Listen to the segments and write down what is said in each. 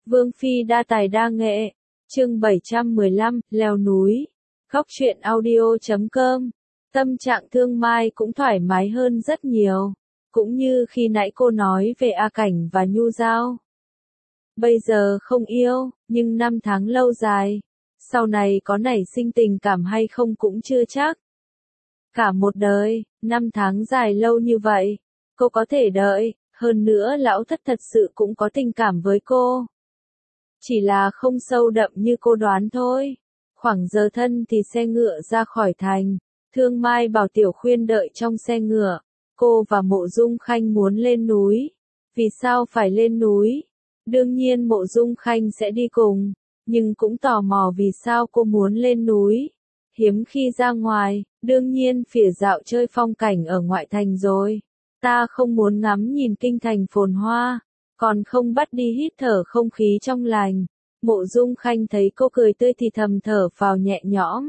Vương Phi đa tài đa nghệ. Chương 715, leo núi. Góc truyện audio.com. Tâm trạng Thương Mai cũng thoải mái hơn rất nhiều. Cũng như khi nãy cô nói về A Cảnh và Nhu Giao. Bây giờ không yêu, nhưng 5 tháng lâu dài. Sau này có nảy sinh tình cảm hay không cũng chưa chắc. Cả một đời, 5 tháng dài lâu như vậy, cô có thể đợi, hơn nữa lão thất thật sự cũng có tình cảm với cô. Chỉ là không sâu đậm như cô đoán thôi. Khoảng giờ thân thì xe ngựa ra khỏi thành. Thương Mai bảo Tiểu Khuyên đợi trong xe ngựa. Cô và Mộ Dung Khanh muốn lên núi. Vì sao phải lên núi? Đương nhiên Mộ Dung Khanh sẽ đi cùng. Nhưng cũng tò mò vì sao cô muốn lên núi. Hiếm khi ra ngoài, đương nhiên phỉa dạo chơi phong cảnh ở ngoại thành rồi. Ta không muốn ngắm nhìn kinh thành phồn hoa. Còn không bắt đi hít thở không khí trong lành. Mộ Dung Khanh thấy cô cười tươi thì thầm thở phào nhẹ nhõm.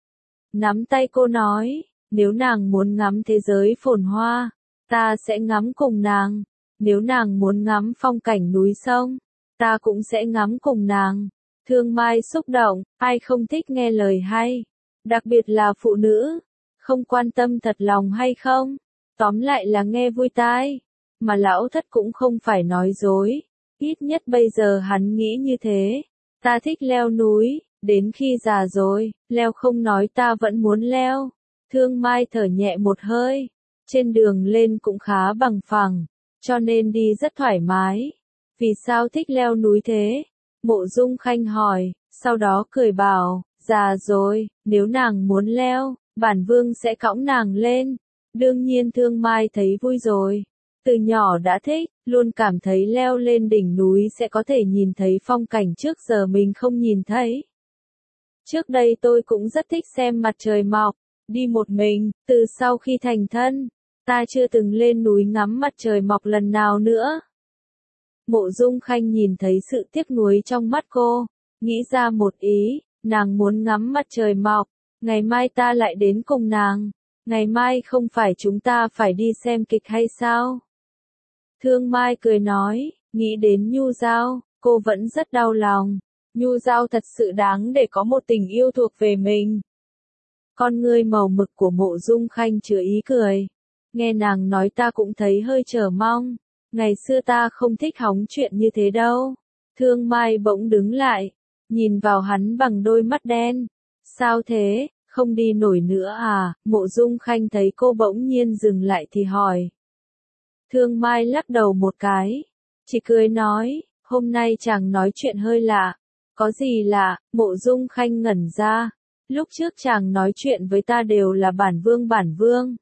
Nắm tay cô nói, nếu nàng muốn ngắm thế giới phồn hoa, ta sẽ ngắm cùng nàng. Nếu nàng muốn ngắm phong cảnh núi sông, ta cũng sẽ ngắm cùng nàng. Thương Mai xúc động, ai không thích nghe lời hay, đặc biệt là phụ nữ, không quan tâm thật lòng hay không, tóm lại là nghe vui tai. Mà lão thất cũng không phải nói dối, ít nhất bây giờ hắn nghĩ như thế. Ta thích leo núi, đến khi già rồi, leo không nói ta vẫn muốn leo. Thương Mai thở nhẹ một hơi, trên đường lên cũng khá bằng phẳng, cho nên đi rất thoải mái. Vì sao thích leo núi thế? Mộ Dung Khanh hỏi, sau đó cười bảo, già rồi, nếu nàng muốn leo, bản vương sẽ cõng nàng lên. Đương nhiên Thương Mai thấy vui rồi. Từ nhỏ đã thích, luôn cảm thấy leo lên đỉnh núi sẽ có thể nhìn thấy phong cảnh trước giờ mình không nhìn thấy. Trước đây tôi cũng rất thích xem mặt trời mọc, đi một mình, từ sau khi thành thân, ta chưa từng lên núi ngắm mặt trời mọc lần nào nữa. Mộ Dung Khanh nhìn thấy sự tiếc nuối trong mắt cô, nghĩ ra một ý, nàng muốn ngắm mặt trời mọc, ngày mai ta lại đến cùng nàng. Ngày mai không phải chúng ta phải đi xem kịch hay sao? Thương Mai cười nói, nghĩ đến Nhu Giao, cô vẫn rất đau lòng. Nhu Giao thật sự đáng để có một tình yêu thuộc về mình. Con ngươi màu mực của Mộ Dung Khanh chứa ý cười. Nghe nàng nói ta cũng thấy hơi chờ mong. Ngày xưa ta không thích hóng chuyện như thế đâu. Thương Mai bỗng đứng lại, nhìn vào hắn bằng đôi mắt đen. Sao thế, không đi nổi nữa à? Mộ Dung Khanh thấy cô bỗng nhiên dừng lại thì hỏi. Thương Mai lắc đầu một cái, chỉ cười nói, hôm nay chàng nói chuyện hơi lạ. Có gì lạ? Mộ Dung Khanh ngẩn ra. Lúc trước chàng nói chuyện với ta đều là bản vương.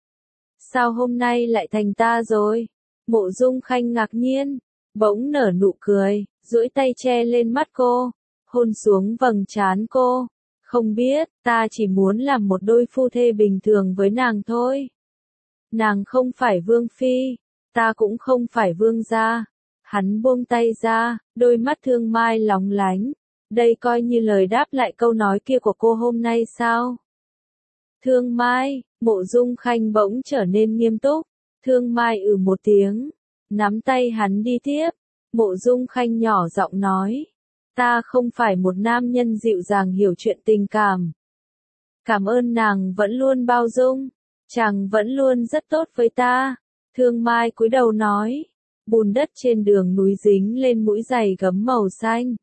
Sao hôm nay lại thành ta rồi? Mộ Dung Khanh ngạc nhiên, bỗng nở nụ cười, duỗi tay che lên mắt cô, hôn xuống vầng trán cô. Không biết, ta chỉ muốn làm một đôi phu thê bình thường với nàng thôi. Nàng không phải vương phi, ta cũng không phải vương gia. Hắn buông tay ra, đôi mắt Thương Mai lóng lánh. Đây coi như lời đáp lại câu nói kia của cô hôm nay sao? Thương Mai, Mộ Dung Khanh bỗng trở nên nghiêm túc. Thương Mai một tiếng, nắm tay hắn đi tiếp. Mộ Dung Khanh nhỏ giọng nói, ta không phải một nam nhân dịu dàng hiểu chuyện tình cảm. Cảm ơn nàng vẫn luôn bao dung, chàng vẫn luôn rất tốt với ta. Thương Mai cúi đầu nói, bùn đất trên đường núi dính lên mũi giày gấm màu xanh.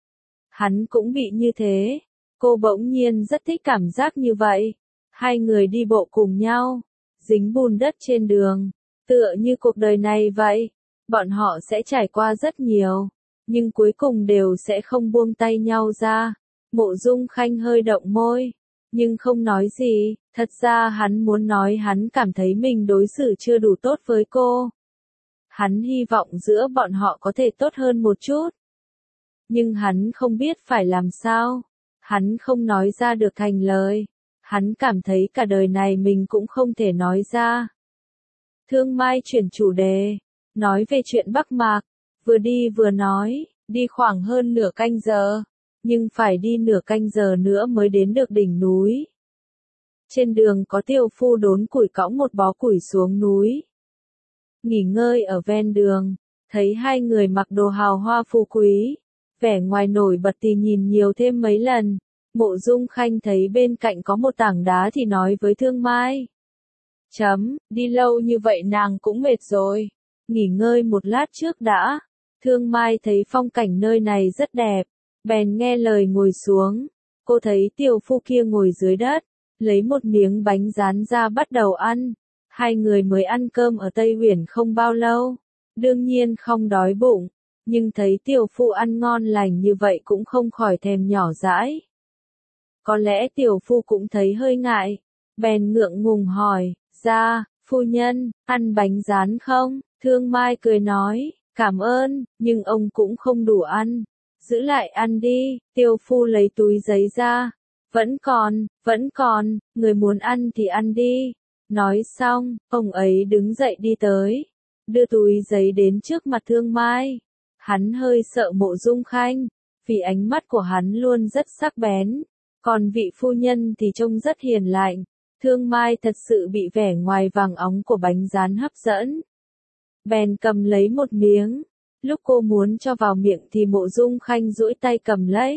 Hắn cũng bị như thế, cô bỗng nhiên rất thích cảm giác như vậy. Hai người đi bộ cùng nhau, dính bùn đất trên đường, tựa như cuộc đời này vậy. Bọn họ sẽ trải qua rất nhiều, nhưng cuối cùng đều sẽ không buông tay nhau ra. Mộ Dung Khanh hơi động môi, nhưng không nói gì. Thật ra hắn muốn nói hắn cảm thấy mình đối xử chưa đủ tốt với cô. Hắn hy vọng giữa bọn họ có thể tốt hơn một chút. Nhưng hắn không biết phải làm sao. Hắn không nói ra được thành lời. Hắn cảm thấy cả đời này mình cũng không thể nói ra. Thương Mai chuyển chủ đề, nói về chuyện Bắc Mạc. Vừa đi vừa nói, đi khoảng hơn nửa canh giờ. Nhưng phải đi nửa canh giờ nữa mới đến được đỉnh núi. Trên đường có tiểu phu đốn củi cõng một bó củi xuống núi. Nghỉ ngơi ở ven đường, thấy hai người mặc đồ hào hoa phú quý, vẻ ngoài nổi bật thì nhìn nhiều thêm mấy lần. Mộ Dung Khanh thấy bên cạnh có một tảng đá thì nói với Thương Mai. Đi lâu như vậy nàng cũng mệt rồi. Nghỉ ngơi một lát trước đã. Thương Mai thấy phong cảnh nơi này rất đẹp. Bèn nghe lời ngồi xuống. Cô thấy tiểu phu kia ngồi dưới đất. Lấy một miếng bánh rán ra bắt đầu ăn. Hai người mới ăn cơm ở Tây Uyển không bao lâu. Đương nhiên không đói bụng. Nhưng thấy tiểu phu ăn ngon lành như vậy cũng không khỏi thèm nhỏ dãi. Có lẽ tiểu phu cũng thấy hơi ngại. Bèn ngượng ngùng hỏi, ra, phu nhân, ăn bánh rán không? Thương Mai cười nói, cảm ơn, nhưng ông cũng không đủ ăn. Giữ lại ăn đi, tiểu phu lấy túi giấy ra. Vẫn còn, người muốn ăn thì ăn đi. Nói xong, ông ấy đứng dậy đi tới. Đưa túi giấy đến trước mặt Thương Mai. Hắn hơi sợ Mộ Dung Khanh, vì ánh mắt của hắn luôn rất sắc bén. Còn vị phu nhân thì trông rất hiền lành. Thương Mai thật sự bị vẻ ngoài vàng óng của bánh rán hấp dẫn. Bèn cầm lấy một miếng. Lúc cô muốn cho vào miệng thì Mộ Dung Khanh duỗi tay cầm lấy.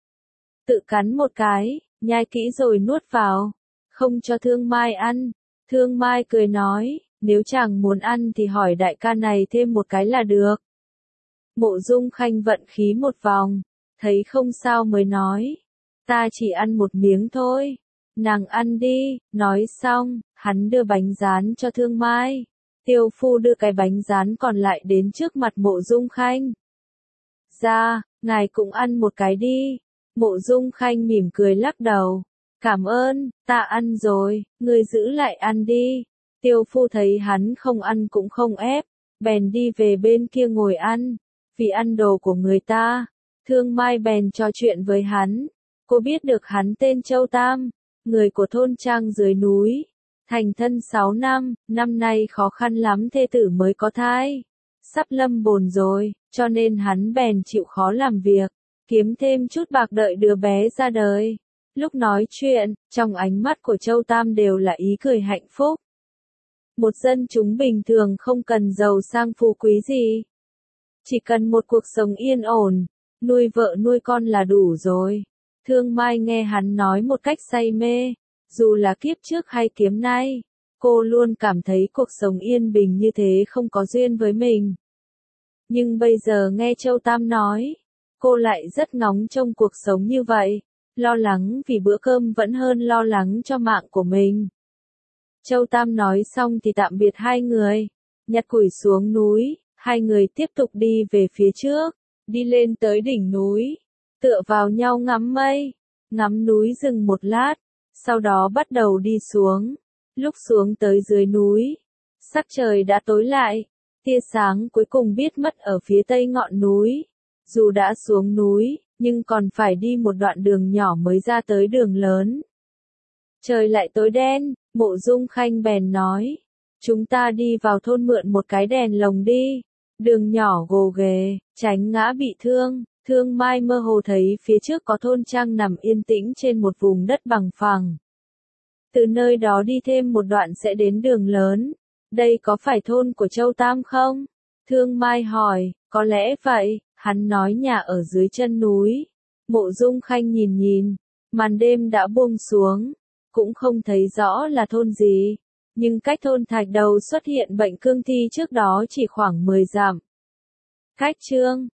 Tự cắn một cái, nhai kỹ rồi nuốt vào. Không cho Thương Mai ăn. Thương Mai cười nói, nếu chàng muốn ăn thì hỏi đại ca này thêm một cái là được. Mộ Dung Khanh vận khí một vòng, thấy không sao mới nói. Ta chỉ ăn một miếng thôi. Nàng ăn đi, nói xong, hắn đưa bánh rán cho Thương Mai. Tiêu phu đưa cái bánh rán còn lại đến trước mặt Mộ Dung Khanh. Ra, ngài cũng ăn một cái đi. Mộ Dung Khanh mỉm cười lắc đầu. Cảm ơn, ta ăn rồi, ngươi giữ lại ăn đi. Tiêu phu thấy hắn không ăn cũng không ép, bèn đi về bên kia ngồi ăn. Vì ăn đồ của người ta, Thương Mai bèn trò chuyện với hắn. Cô biết được hắn tên Châu Tam, người của thôn trang dưới núi. Thành thân 6 năm, năm nay khó khăn lắm thê tử mới có thai. Sắp lâm bồn rồi, cho nên hắn bèn chịu khó làm việc, kiếm thêm chút bạc đợi đứa bé ra đời. Lúc nói chuyện, trong ánh mắt của Châu Tam đều là ý cười hạnh phúc. Một dân chúng bình thường không cần giàu sang phú quý gì. Chỉ cần một cuộc sống yên ổn, nuôi vợ nuôi con là đủ rồi. Thương Mai nghe hắn nói một cách say mê. Dù là kiếp trước hay kiếp nay, cô luôn cảm thấy cuộc sống yên bình như thế không có duyên với mình. Nhưng bây giờ nghe Châu Tam nói, cô lại rất ngóng trông cuộc sống như vậy. Lo lắng vì bữa cơm vẫn hơn lo lắng cho mạng của mình. Châu Tam nói xong thì tạm biệt hai người. Nhặt củi xuống núi, hai người tiếp tục đi về phía trước. Đi lên tới đỉnh núi, tựa vào nhau ngắm mây, ngắm núi dừng một lát. Sau đó bắt đầu đi xuống. Lúc xuống tới dưới núi, sắc trời đã tối lại. Tia sáng cuối cùng biết mất ở phía tây ngọn núi. Dù đã xuống núi, nhưng còn phải đi một đoạn đường nhỏ mới ra tới đường lớn. Trời lại tối đen, Mộ Dung Khanh bèn nói. Chúng ta đi vào thôn mượn một cái đèn lồng đi. Đường nhỏ gồ ghề, tránh ngã bị thương. Thương Mai mơ hồ thấy phía trước có thôn trang nằm yên tĩnh trên một vùng đất bằng phẳng. Từ nơi đó đi thêm một đoạn sẽ đến đường lớn. Đây có phải thôn của Châu Tam không? Thương Mai hỏi, có lẽ vậy, hắn nói nhà ở dưới chân núi. Mộ Dung Khanh nhìn, màn đêm đã buông xuống, cũng không thấy rõ là thôn gì. Nhưng cách thôn Thạch Đầu xuất hiện bệnh cương thi trước đó chỉ khoảng 10 dặm. Cách chương